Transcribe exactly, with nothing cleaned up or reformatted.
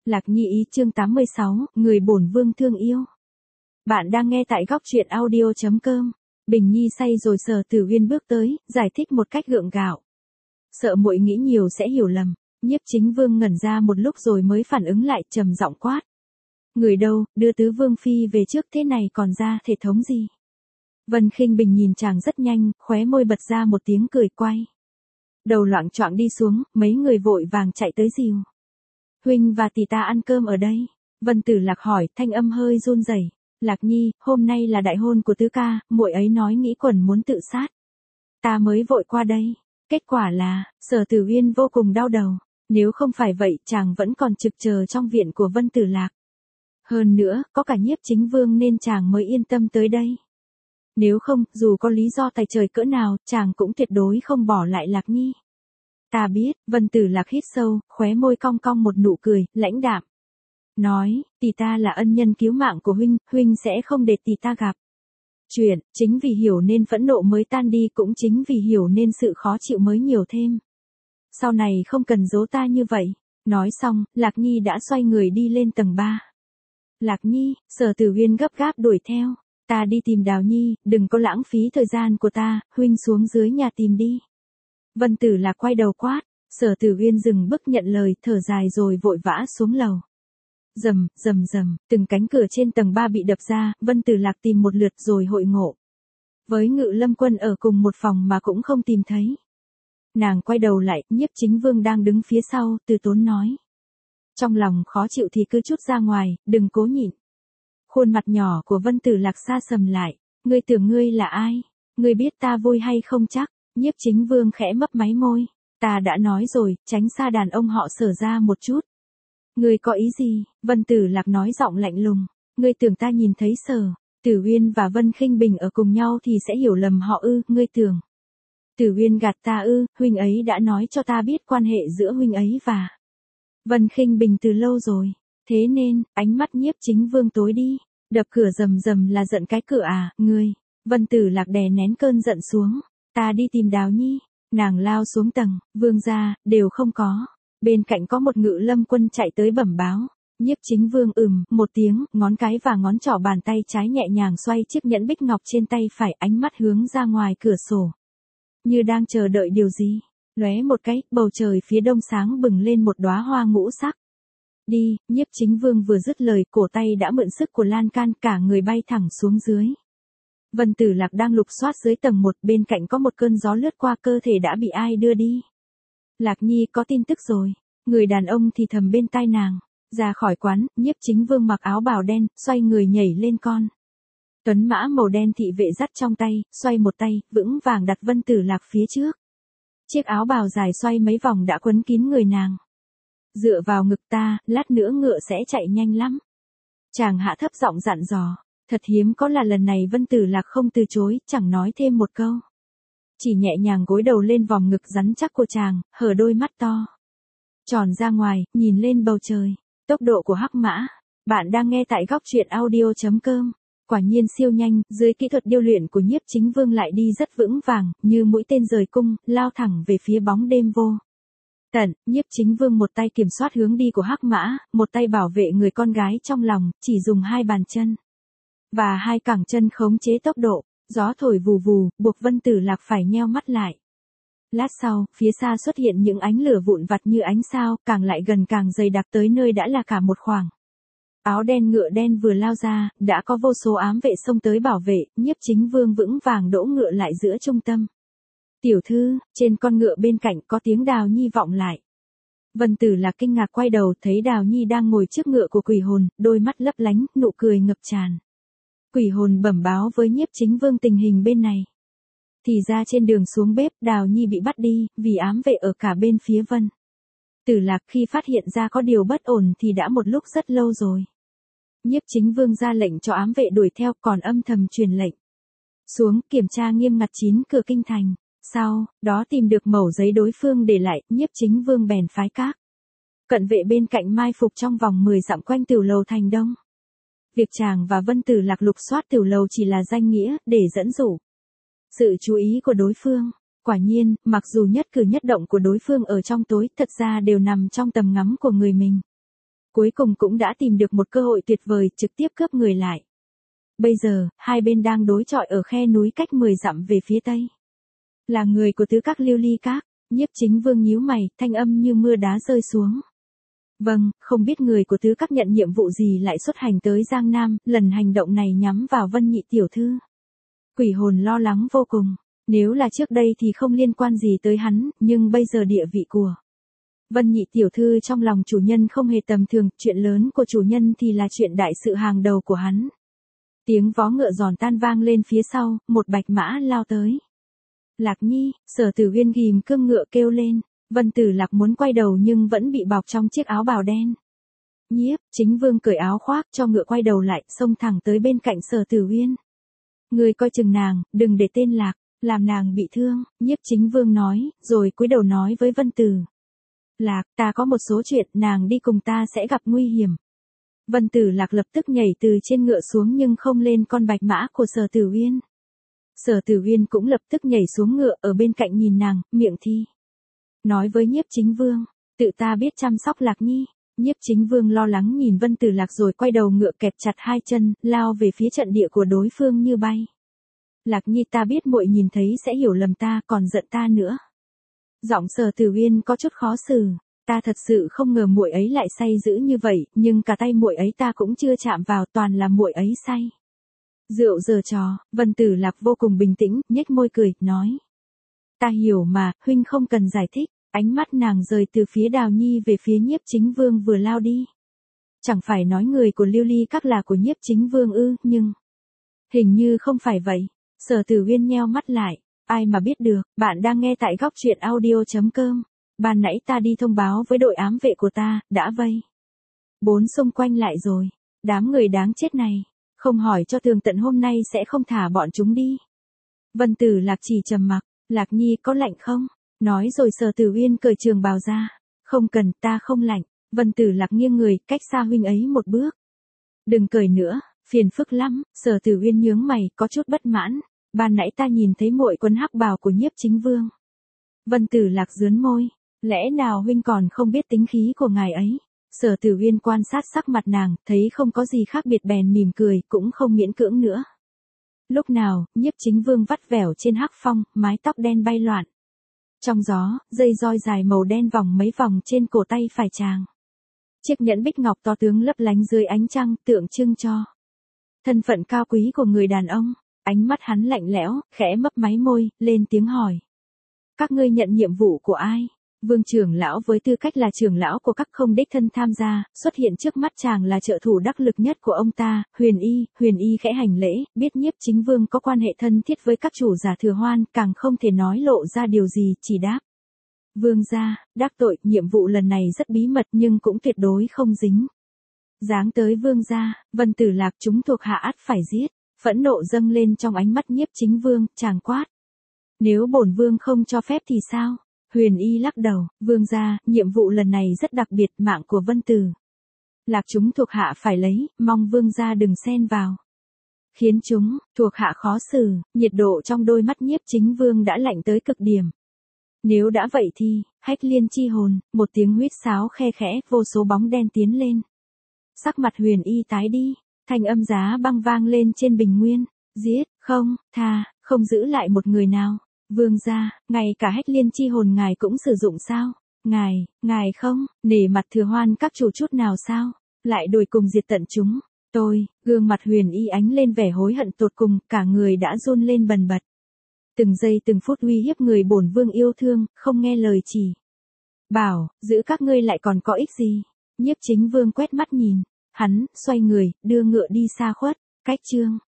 Lạc Nhi ý chương tám mươi sáu, người bổn vương thương yêu. Bạn đang nghe tại góc truyện audio chấm com. Bình Nhi say rồi Sở Tử Uyên bước tới, giải thích một cách gượng gạo. Sợ muội nghĩ nhiều sẽ hiểu lầm, Nhiếp Chính Vương ngẩn ra một lúc rồi mới phản ứng lại, trầm giọng quát. Người đâu, đưa tứ vương phi về trước, thế này còn ra thể thống gì? Vân Khinh Bình nhìn chàng rất nhanh, khóe môi bật ra một tiếng cười quay. Đầu loạng choạng đi xuống, mấy người vội vàng chạy tới dìu. Huynh và tỷ ta ăn cơm ở đây. Vân Tử Lạc hỏi, thanh âm hơi run rẩy. Lạc Nhi, hôm nay là đại hôn của tứ ca, muội ấy nói nghĩ quẩn muốn tự sát. Ta mới vội qua đây. Kết quả là, Sở Tử Uyên vô cùng đau đầu. Nếu không phải vậy, chàng vẫn còn trực chờ trong viện của Vân Tử Lạc. Hơn nữa, có cả Nhiếp Chính Vương nên chàng mới yên tâm tới đây. Nếu không, dù có lý do tài trời cỡ nào, chàng cũng tuyệt đối không bỏ lại Lạc Nhi. Ta biết, Vân Tử Lạc hít sâu, khóe môi cong cong một nụ cười, lãnh đạm. Nói, tỷ ta là ân nhân cứu mạng của huynh, huynh sẽ không để tỷ ta gặp chuyện, chính vì hiểu nên phẫn nộ mới tan đi, cũng chính vì hiểu nên sự khó chịu mới nhiều thêm. Sau này không cần giấu ta như vậy. Nói xong, Lạc Nhi đã xoay người đi lên tầng ba. Lạc Nhi, Sở Tử Uyên gấp gáp đuổi theo. Ta đi tìm Đào Nhi, đừng có lãng phí thời gian của ta, huynh xuống dưới nhà tìm đi. Vân Tử Lạc quay đầu quát, Sở Tử Uyên dừng bước nhận lời, thở dài rồi vội vã xuống lầu. Rầm, rầm rầm, từng cánh cửa trên tầng ba bị đập ra, Vân Tử Lạc tìm một lượt rồi hội ngộ với Ngự Lâm Quân ở cùng một phòng mà cũng không tìm thấy. Nàng quay đầu lại, Nhiếp Chính Vương đang đứng phía sau, từ tốn nói. Trong lòng khó chịu thì cứ chút ra ngoài, đừng cố nhịn. Khuôn mặt nhỏ của Vân Tử Lạc xa sầm lại, ngươi tưởng ngươi là ai? Ngươi biết ta vui hay không chắc? Nhiếp Chính Vương khẽ mấp máy môi. Ta đã nói rồi, tránh xa đàn ông họ Sở ra một chút. Ngươi có ý gì? Vân Tử Lạc nói giọng lạnh lùng. Ngươi tưởng ta nhìn thấy Sở Tử Uyên và Vân Khinh Bình ở cùng nhau thì sẽ hiểu lầm họ ư? Ngươi tưởng Tử Uyên gạt ta ư? Huynh ấy đã nói cho ta biết quan hệ giữa huynh ấy và Vân Khinh Bình từ lâu rồi. Thế nên, ánh mắt Nhiếp Chính Vương tối đi. Đập cửa rầm rầm là giận cái cửa à? Ngươi? Vân Tử Lạc đè nén cơn giận xuống. Ta đi tìm Đào Nhi. Nàng lao xuống tầng, vương gia, đều không có. Bên cạnh có một Ngự Lâm Quân chạy tới bẩm báo. Nhiếp Chính Vương ừm, một tiếng, ngón cái và ngón trỏ bàn tay trái nhẹ nhàng xoay chiếc nhẫn bích ngọc trên tay phải, ánh mắt hướng ra ngoài cửa sổ. Như đang chờ đợi điều gì. Lóe một cái, bầu trời phía đông sáng bừng lên một đóa hoa ngũ sắc. Đi, Nhiếp Chính Vương vừa dứt lời, cổ tay đã mượn sức của lan can, cả người bay thẳng xuống dưới. Vân Tử Lạc đang lục soát dưới tầng một, bên cạnh có một cơn gió lướt qua, cơ thể đã bị ai đưa đi. Lạc Nhi có tin tức rồi. Người đàn ông thì thầm bên tai nàng. Ra khỏi quán, Nhiếp Chính Vương mặc áo bào đen, xoay người nhảy lên con tuấn mã màu đen thị vệ dắt trong tay, xoay một tay, vững vàng đặt Vân Tử Lạc phía trước. Chiếc áo bào dài xoay mấy vòng đã quấn kín người nàng. Dựa vào ngực ta, lát nữa ngựa sẽ chạy nhanh lắm. Chàng hạ thấp giọng dặn dò. Thật hiếm có là lần này Vân Tử Lạc không từ chối, chẳng nói thêm một câu. Chỉ nhẹ nhàng gối đầu lên vòng ngực rắn chắc của chàng, hở đôi mắt to tròn ra ngoài, nhìn lên bầu trời. Tốc độ của hắc mã. Bạn đang nghe tại góc truyện audio chấm com. Quả nhiên siêu nhanh, dưới kỹ thuật điêu luyện của Nhiếp Chính Vương lại đi rất vững vàng, như mũi tên rời cung, lao thẳng về phía bóng đêm vô tận. Nhiếp Chính Vương một tay kiểm soát hướng đi của hắc mã, một tay bảo vệ người con gái trong lòng, chỉ dùng hai bàn chân và hai cẳng chân khống chế tốc độ. Gió thổi vù vù, buộc Vân Tử Lạc phải nheo mắt lại. Lát sau, phía xa xuất hiện những ánh lửa vụn vặt như ánh sao, càng lại gần càng dày đặc, tới nơi đã là cả một khoảng. Áo đen ngựa đen vừa lao ra, đã có vô số ám vệ xông tới bảo vệ, Nhiếp Chính Vương vững vàng đỗ ngựa lại giữa trung tâm. Tiểu thư, trên con ngựa bên cạnh có tiếng Đào Nhi vọng lại. Vân Tử Lạc kinh ngạc quay đầu, thấy Đào Nhi đang ngồi trước ngựa của quỷ hồn, đôi mắt lấp lánh, nụ cười ngập tràn. Quỷ hồn bẩm báo với Nhiếp Chính Vương tình hình bên này. Thì ra trên đường xuống bếp, Đào Nhi bị bắt đi, vì ám vệ ở cả bên phía Vân Tử Lạc. Khi phát hiện ra có điều bất ổn thì đã một lúc rất lâu rồi. Nhiếp Chính Vương ra lệnh cho ám vệ đuổi theo, còn âm thầm truyền lệnh xuống kiểm tra nghiêm ngặt chín cửa kinh thành. Sau đó tìm được mẩu giấy đối phương để lại, Nhiếp Chính Vương bèn phái các cận vệ bên cạnh mai phục trong vòng mười dặm quanh tiểu lầu thành đông. Việc chàng và Vân Tử Lạc lục soát tiểu lầu chỉ là danh nghĩa, để dẫn dụ sự chú ý của đối phương. Quả nhiên, mặc dù nhất cử nhất động của đối phương ở trong tối, thật ra đều nằm trong tầm ngắm của người mình. Cuối cùng cũng đã tìm được một cơ hội tuyệt vời trực tiếp cướp người lại. Bây giờ, hai bên đang đối chọi ở khe núi cách mười dặm về phía tây. Là người của tứ các Liêu Ly Các, Nhiếp Chính Vương nhíu mày, thanh âm như mưa đá rơi xuống. Vâng, không biết người của tứ các nhận nhiệm vụ gì lại xuất hành tới Giang Nam, lần hành động này nhắm vào Vân Nhị tiểu thư. Quỷ hồn lo lắng vô cùng, nếu là trước đây thì không liên quan gì tới hắn, nhưng bây giờ địa vị của Vân Nhị tiểu thư trong lòng chủ nhân không hề tầm thường, chuyện lớn của chủ nhân thì là chuyện đại sự hàng đầu của hắn. Tiếng vó ngựa giòn tan vang lên phía sau, một bạch mã lao tới. Lạc Nhi, Sở Tử Uyên ghim cương ngựa kêu lên, Vân Tử Lạc muốn quay đầu nhưng vẫn bị bọc trong chiếc áo bào đen. Nhiếp Chính Vương cởi áo khoác cho ngựa quay đầu lại, xông thẳng tới bên cạnh Sở Tử Uyên. Người coi chừng nàng, đừng để tên Lạc, làm nàng bị thương, Nhiếp Chính Vương nói, rồi cúi đầu nói với Vân Tử Lạc, ta có một số chuyện, nàng đi cùng ta sẽ gặp nguy hiểm. Vân Tử Lạc lập tức nhảy từ trên ngựa xuống nhưng không lên con bạch mã của Sở Tử Uyên. Sở Tử Uyên cũng lập tức nhảy xuống ngựa ở bên cạnh nhìn nàng, miệng thi. Nói với Nhiếp Chính Vương, tự ta biết chăm sóc Lạc Nhi. Nhiếp Chính Vương lo lắng nhìn Vân Tử Lạc rồi quay đầu ngựa kẹp chặt hai chân, lao về phía trận địa của đối phương như bay. Lạc Nhi, ta biết muội nhìn thấy sẽ hiểu lầm ta, còn giận ta nữa. Giọng Sở Tử Uyên có chút khó xử, ta thật sự không ngờ muội ấy lại say dữ như vậy, nhưng cả tay muội ấy ta cũng chưa chạm vào, toàn là muội ấy say. Rượu giở trò, Vân Tử Lạc vô cùng bình tĩnh, nhếch môi cười, nói. Ta hiểu mà, huynh không cần giải thích, ánh mắt nàng rời từ phía Đào Nhi về phía Nhiếp Chính Vương vừa lao đi. Chẳng phải nói người của Liêu Ly Các là của Nhiếp Chính Vương ư, nhưng... Hình như không phải vậy, Sở Tử Uyên nheo mắt lại, ai mà biết được, bạn đang nghe tại góc truyện audio chấm com. Ban nãy ta đi thông báo với đội ám vệ của ta, đã vây. Bốn xung quanh lại rồi, đám người đáng chết này. Không hỏi cho tường tận hôm nay sẽ không thả bọn chúng đi. Vân Tử Lạc chỉ trầm mặc, Lạc Nhi có lạnh không? Nói rồi Sở Tử Uyên cởi trường bào ra. Không cần, ta không lạnh. Vân Tử Lạc nghiêng người, cách xa huynh ấy một bước. Đừng cởi nữa, phiền phức lắm. Sở Tử Uyên nhướng mày, có chút bất mãn. Ban nãy ta nhìn thấy muội quần hắc bào của Nhiếp Chính Vương. Vân Tử Lạc dướn môi, lẽ nào huynh còn không biết tính khí của ngài ấy? Sở Tử Uyên quan sát sắc mặt nàng, thấy không có gì khác biệt bèn mỉm cười, cũng không miễn cưỡng nữa. Lúc nào, Nhiếp Chính Vương vắt vẻo trên hắc phong, mái tóc đen bay loạn. Trong gió, dây roi dài màu đen vòng mấy vòng trên cổ tay phải chàng. Chiếc nhẫn bích ngọc to tướng lấp lánh dưới ánh trăng, tượng trưng cho thân phận cao quý của người đàn ông. Ánh mắt hắn lạnh lẽo, khẽ mấp máy môi, lên tiếng hỏi. Các ngươi nhận nhiệm vụ của ai? Vương trưởng lão với tư cách là trưởng lão của các không đích thân tham gia, xuất hiện trước mắt chàng là trợ thủ đắc lực nhất của ông ta, Huyền Y. Huyền Y khẽ hành lễ, biết Nhiếp Chính Vương có quan hệ thân thiết với các chủ giả Thừa Hoan, càng không thể nói lộ ra điều gì, chỉ đáp. Vương gia, đắc tội, nhiệm vụ lần này rất bí mật nhưng cũng tuyệt đối không dính. Giáng tới Vương gia, Vân Tử Lạc chúng thuộc hạ ắt phải giết. Phẫn nộ dâng lên trong ánh mắt Nhiếp Chính Vương, chàng quát. Nếu bổn vương không cho phép thì sao? Huyền Y lắc đầu, vương gia, nhiệm vụ lần này rất đặc biệt, mạng của Vân Tử Lạc chúng thuộc hạ phải lấy, mong vương gia đừng xen vào. Khiến chúng, thuộc hạ khó xử, nhiệt độ trong đôi mắt Nhiếp Chính Vương đã lạnh tới cực điểm. Nếu đã vậy thì, hách liên chi hồn, một tiếng huýt sáo khe khẽ, vô số bóng đen tiến lên. Sắc mặt Huyền Y tái đi. Thanh âm giá băng vang lên trên bình nguyên, giết, không, tha, không giữ lại một người nào. Vương gia, ngay cả hách liên chi hồn ngài cũng sử dụng sao? Ngài, ngài không, nể mặt Thừa Hoan các chủ chút nào sao? Lại đuổi cùng diệt tận chúng. Tôi, gương mặt Huyền Y ánh lên vẻ hối hận tột cùng, cả người đã run lên bần bật. Từng giây từng phút uy hiếp người bổn vương yêu thương, không nghe lời chỉ. Bảo, giữ các ngươi lại còn có ích gì? Nhiếp Chính Vương quét mắt nhìn. Hắn, xoay người, đưa ngựa đi xa khuất, cách chương.